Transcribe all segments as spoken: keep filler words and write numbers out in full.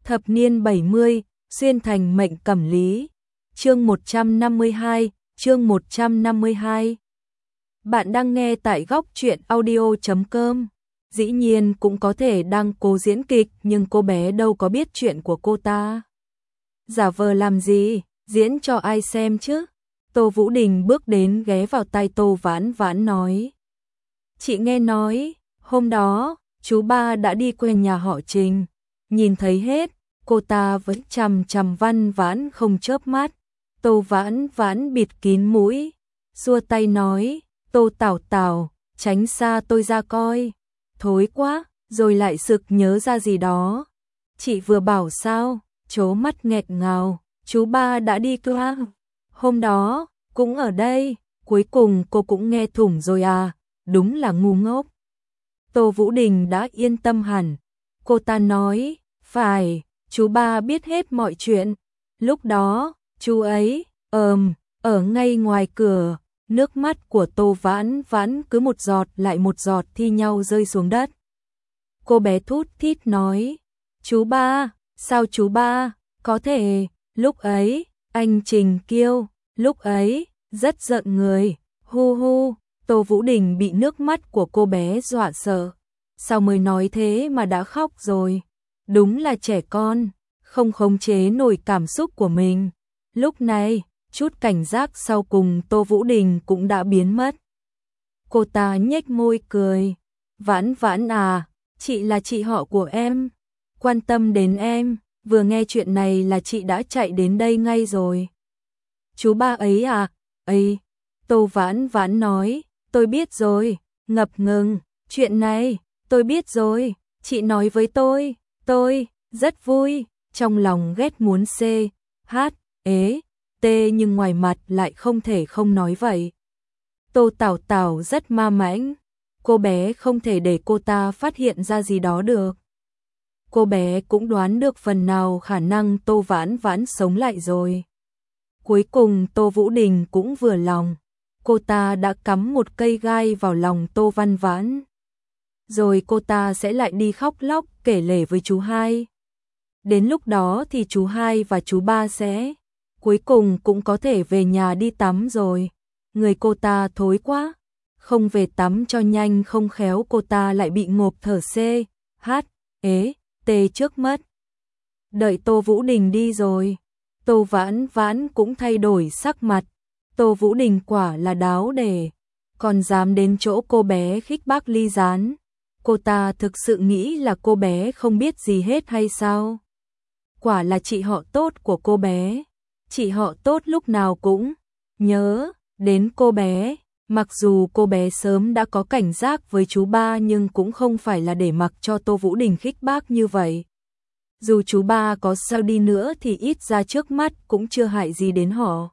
Thập niên bảy mươi, xuyên thành mệnh cẩm lý. Chương một trăm năm mươi hai, chương một trăm năm mươi hai. Bạn đang nghe tại góc truyện audio chấm com. Dĩ nhiên cũng có thể đang cố diễn kịch, nhưng cô bé đâu có biết chuyện của cô ta. Giả vờ làm gì, diễn cho ai xem chứ? Tô Vũ Đình bước đến ghé vào tai Tô Vãn Vãn nói. Chị nghe nói, hôm đó, chú ba đã đi quê nhà họ Trình. Nhìn thấy hết, cô ta vẫn chằm chằm Văn Vãn không chớp mắt. Tô Vãn Vãn bịt kín mũi, xua tay nói, Tô Tảo Tảo, tránh xa tôi ra coi. Thối quá, rồi lại sực nhớ ra gì đó. Chị vừa bảo sao, trố mắt nghẹt ngào, chú ba đã đi qua. Hôm đó, cũng ở đây, cuối cùng cô cũng nghe thủng rồi à, đúng là ngu ngốc. Tô Vũ Đình đã yên tâm hẳn. Cô ta nói, phải, chú ba biết hết mọi chuyện. Lúc đó, chú ấy, ờm, ở ngay ngoài cửa, nước mắt của Tô Vãn Vãn cứ một giọt lại một giọt thi nhau rơi xuống đất. Cô bé thút thít nói, chú ba, sao chú ba, có thể, lúc ấy, anh Trình Kiêu, lúc ấy, rất giận người, hu hu. Tô Vũ Đình bị nước mắt của cô bé dọa sợ. Sao mới nói thế mà đã khóc rồi? Đúng là trẻ con, không khống chế nổi cảm xúc của mình. Lúc này, chút cảnh giác sau cùng Tô Vũ Đình cũng đã biến mất. Cô ta nhếch môi cười. Vãn Vãn à, chị là chị họ của em. Quan tâm đến em, vừa nghe chuyện này là chị đã chạy đến đây ngay rồi. Chú ba ấy à, ấy. Tô Vãn Vãn nói, tôi biết rồi, ngập ngừng, chuyện này, tôi biết rồi, chị nói với tôi, tôi, rất vui, trong lòng ghét muốn C, H, ế, T nhưng ngoài mặt lại không thể không nói vậy. Tô Tảo Tảo rất ma mãnh, cô bé không thể để cô ta phát hiện ra gì đó được. Cô bé cũng đoán được phần nào khả năng Tô Vãn Vãn sống lại rồi. Cuối cùng Tô Vũ Đình cũng vừa lòng. Cô ta đã cắm một cây gai vào lòng Tô Văn Vãn. Rồi cô ta sẽ lại đi khóc lóc kể lể với chú hai. Đến lúc đó thì chú hai và chú ba sẽ cuối cùng cũng có thể về nhà đi tắm rồi. Người cô ta thối quá, không về tắm cho nhanh không khéo cô ta lại bị ngộp thở C, H, ế, T trước mất. Đợi Tô Vũ Đình đi rồi, Tô Vãn Vãn cũng thay đổi sắc mặt. Tô Vũ Đình quả là đáo để, còn dám đến chỗ cô bé khích bác ly gián. Cô ta thực sự nghĩ là cô bé không biết gì hết hay sao? Quả là chị họ tốt của cô bé. Chị họ tốt lúc nào cũng nhớ đến cô bé. Mặc dù cô bé sớm đã có cảnh giác với chú ba nhưng cũng không phải là để mặc cho Tô Vũ Đình khích bác như vậy. Dù chú ba có sao đi nữa thì ít ra trước mắt cũng chưa hại gì đến họ.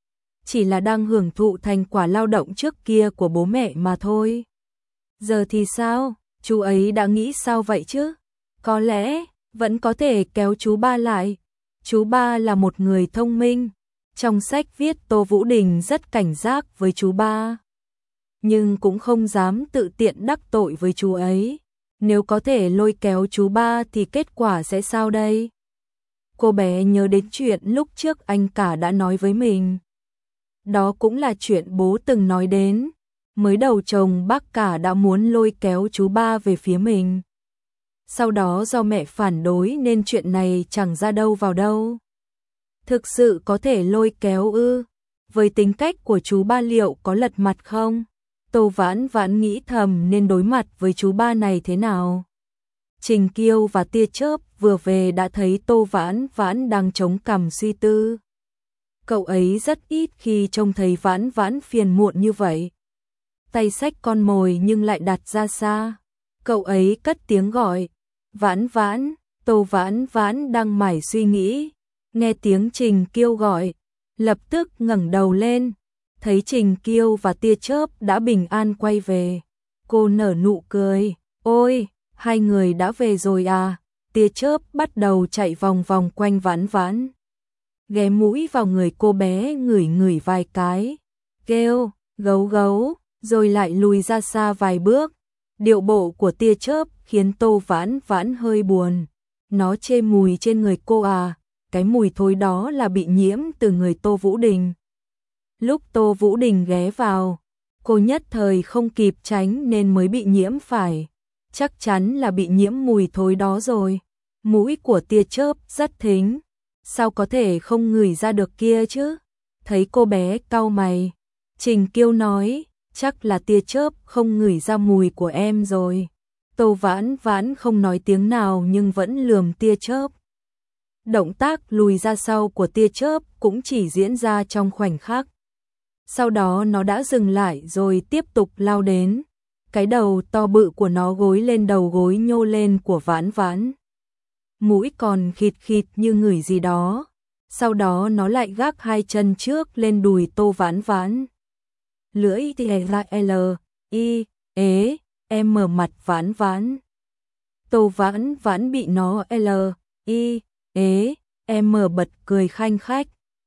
Chỉ là đang hưởng thụ thành quả lao động trước kia của bố mẹ mà thôi. Giờ thì sao? Chú ấy đã nghĩ sao vậy chứ? Có lẽ vẫn có thể kéo chú ba lại. Chú ba là một người thông minh. Trong sách viết Tô Vũ Đình rất cảnh giác với chú ba. Nhưng cũng không dám tự tiện đắc tội với chú ấy. Nếu có thể lôi kéo chú ba thì kết quả sẽ sao đây? Cô bé nhớ đến chuyện lúc trước anh cả đã nói với mình. Đó cũng là chuyện bố từng nói đến. Mới đầu chồng bác cả đã muốn lôi kéo chú ba về phía mình. Sau đó do mẹ phản đối nên chuyện này chẳng ra đâu vào đâu. Thực sự có thể lôi kéo ư? Với tính cách của chú ba liệu có lật mặt không? Tô Vãn Vãn nghĩ thầm nên đối mặt với chú ba này thế nào? Trình Kiêu và Tia Chớp vừa về đã thấy Tô Vãn Vãn đang chống cằm suy tư. Cậu ấy rất ít khi trông thấy Vãn Vãn phiền muộn như vậy. Tay xách con mồi nhưng lại đặt ra xa. Cậu ấy cất tiếng gọi. Vãn Vãn, Tô Vãn Vãn đang mải suy nghĩ. Nghe tiếng Trình Kiêu gọi. Lập tức ngẩng đầu lên. Thấy Trình Kiêu và Tia Chớp đã bình an quay về. Cô nở nụ cười. Ôi, hai người đã về rồi à? Tia Chớp bắt đầu chạy vòng vòng quanh Vãn Vãn. Ghé mũi vào người cô bé ngửi ngửi vài cái. Kêu, gấu gấu. Rồi lại lùi ra xa vài bước. Điệu bộ của Tia Chớp khiến Tô Vãn Vãn hơi buồn. nó chê mùi trên người cô à, cái mùi thối đó là bị nhiễm từ người Tô Vũ Đình. Lúc Tô Vũ Đình ghé vào, cô nhất thời không kịp tránh nên mới bị nhiễm phải. Chắc chắn là bị nhiễm mùi thối đó rồi. Mũi của tia chớp rất thính, sao có thể không ngửi ra được kia chứ? Thấy cô bé cau mày, Trình Kiêu nói, chắc là tia chớp không ngửi ra mùi của em rồi. Tô Vãn Vãn không nói tiếng nào nhưng vẫn lườm tia chớp. Động tác lùi ra sau của tia chớp cũng chỉ diễn ra trong khoảnh khắc. Sau đó nó đã dừng lại rồi tiếp tục lao đến. Cái đầu to bự của nó gối lên đầu gối nhô lên của Vãn Vãn. Mũi còn khịt khịt như ngửi gì đó. Sau đó nó lại gác hai chân trước lên đùi Tô Vãn Vãn. Lưỡi thì là L, I, ế, em mở mặt Vãn Vãn. Tô Vãn Vãn bị nó L, I, ế, em mở bật cười khanh khách.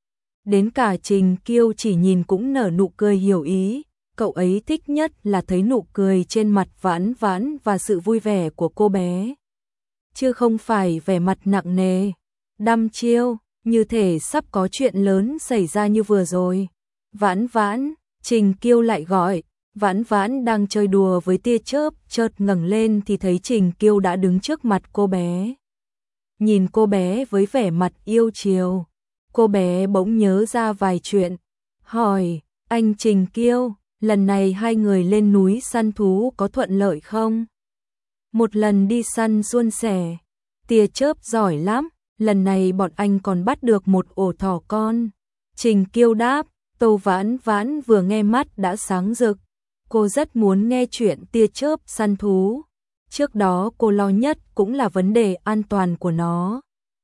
Đến cả Trình Kiêu chỉ nhìn cũng nở nụ cười hiểu ý. Cậu ấy thích nhất là thấy nụ cười trên mặt Vãn Vãn và sự vui vẻ của cô bé. Chứ không phải vẻ mặt nặng nề, đăm chiêu, như thể sắp có chuyện lớn xảy ra như vừa rồi. Vãn Vãn, Trình Kiêu lại gọi. Vãn Vãn đang chơi đùa với tia chớp, chợt ngẩng lên thì thấy Trình Kiêu đã đứng trước mặt cô bé. Nhìn cô bé với vẻ mặt yêu chiều, cô bé bỗng nhớ ra vài chuyện. Hỏi, anh Trình Kiêu, lần này hai người lên núi săn thú có thuận lợi không? Một lần đi săn suôn sẻ, tia chớp giỏi lắm, lần này bọn anh còn bắt được một ổ thỏ con. Trình Kiêu đáp. Tô Vãn Vãn vừa nghe mắt đã sáng rực. Cô rất muốn nghe chuyện tia chớp săn thú. Trước đó cô lo nhất cũng là vấn đề an toàn của nó.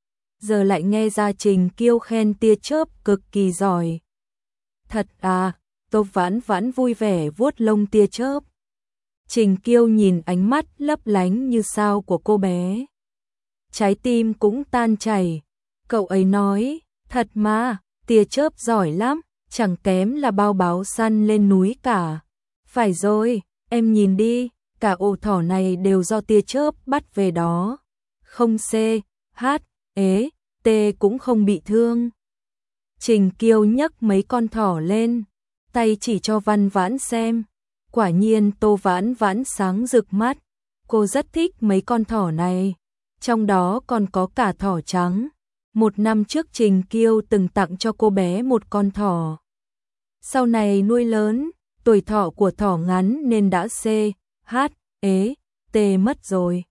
Giờ lại nghe ra Trình Kiêu khen tia chớp cực kỳ giỏi. Thật à, Tô Vãn Vãn vui vẻ vuốt lông tia chớp. Trình Kiêu nhìn ánh mắt lấp lánh như sao của cô bé. Trái tim cũng tan chảy. Cậu ấy nói, thật mà, tia chớp giỏi lắm. Chẳng kém là bao báo săn lên núi cả. Phải rồi, em nhìn đi, cả ổ thỏ này đều do tia chớp bắt về đó. Không C, H, ế, T cũng không bị thương. Trình Kiêu nhấc mấy con thỏ lên, tay chỉ cho Văn Vãn xem. Quả nhiên Tô Vãn Vãn sáng rực mắt. Cô rất thích mấy con thỏ này, trong đó còn có cả thỏ trắng. Một năm trước Trình Kiêu từng tặng cho cô bé một con thỏ. Sau này nuôi lớn, tuổi thọ của thỏ ngắn nên đã C, H, ế, T mất rồi.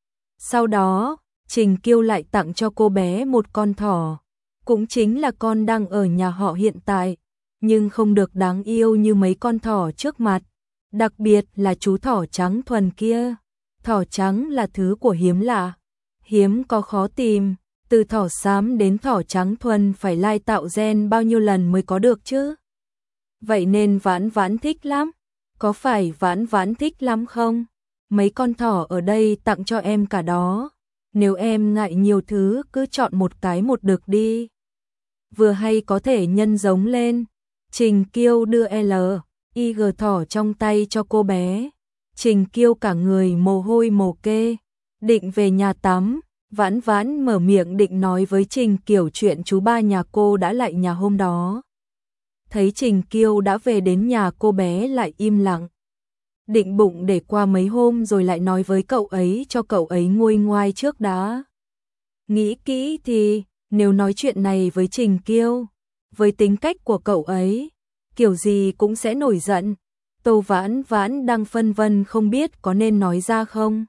Sau đó, Trình Kiêu lại tặng cho cô bé một con thỏ. Cũng chính là con đang ở nhà họ hiện tại, nhưng không được đáng yêu như mấy con thỏ trước mặt. Đặc biệt là chú thỏ trắng thuần kia. Thỏ trắng là thứ của hiếm lạ, hiếm có khó tìm. Từ thỏ xám đến thỏ trắng thuần phải lai tạo gen bao nhiêu lần mới có được chứ? Vậy nên Vãn Vãn thích lắm. Có phải Vãn Vãn thích lắm không? Mấy con thỏ ở đây tặng cho em cả đó. Nếu em ngại nhiều thứ cứ chọn một cái một được đi. Vừa hay có thể nhân giống lên. Trình Kiêu đưa L, I G thỏ trong tay cho cô bé. Trình Kiêu cả người mồ hôi mồ kê. Định về nhà tắm. Vãn Vãn mở miệng định nói với Trình Kiều chuyện chú ba nhà cô đã lại nhà hôm đó. Thấy Trình Kiêu đã về đến nhà, cô bé lại im lặng. Định bụng để qua mấy hôm rồi lại nói với cậu ấy cho cậu ấy nguôi ngoai trước đã. Nghĩ kỹ thì, nếu nói chuyện này với Trình Kiêu, với tính cách của cậu ấy, kiểu gì cũng sẽ nổi giận. Tô Vãn Vãn đang phân vân không biết có nên nói ra không.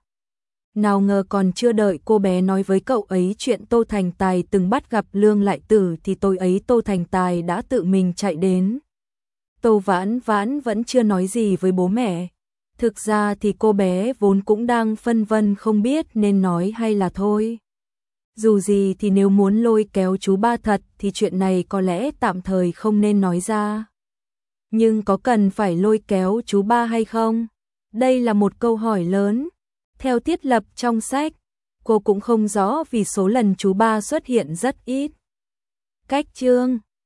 Nào ngờ còn chưa đợi cô bé nói với cậu ấy chuyện Tô Thành Tài từng bắt gặp Lương Lại Tử thì tối ấy Tô Thành Tài đã tự mình chạy đến. Tô Vãn Vãn vẫn chưa nói gì với bố mẹ. Thực ra thì cô bé vốn cũng đang phân vân không biết nên nói hay là thôi. Dù gì thì nếu muốn lôi kéo chú ba thật thì chuyện này có lẽ tạm thời không nên nói ra. Nhưng có cần phải lôi kéo chú ba hay không? Đây là một câu hỏi lớn. Theo thiết lập trong sách, cô cũng không rõ vì số lần chú ba xuất hiện rất ít. Cách chương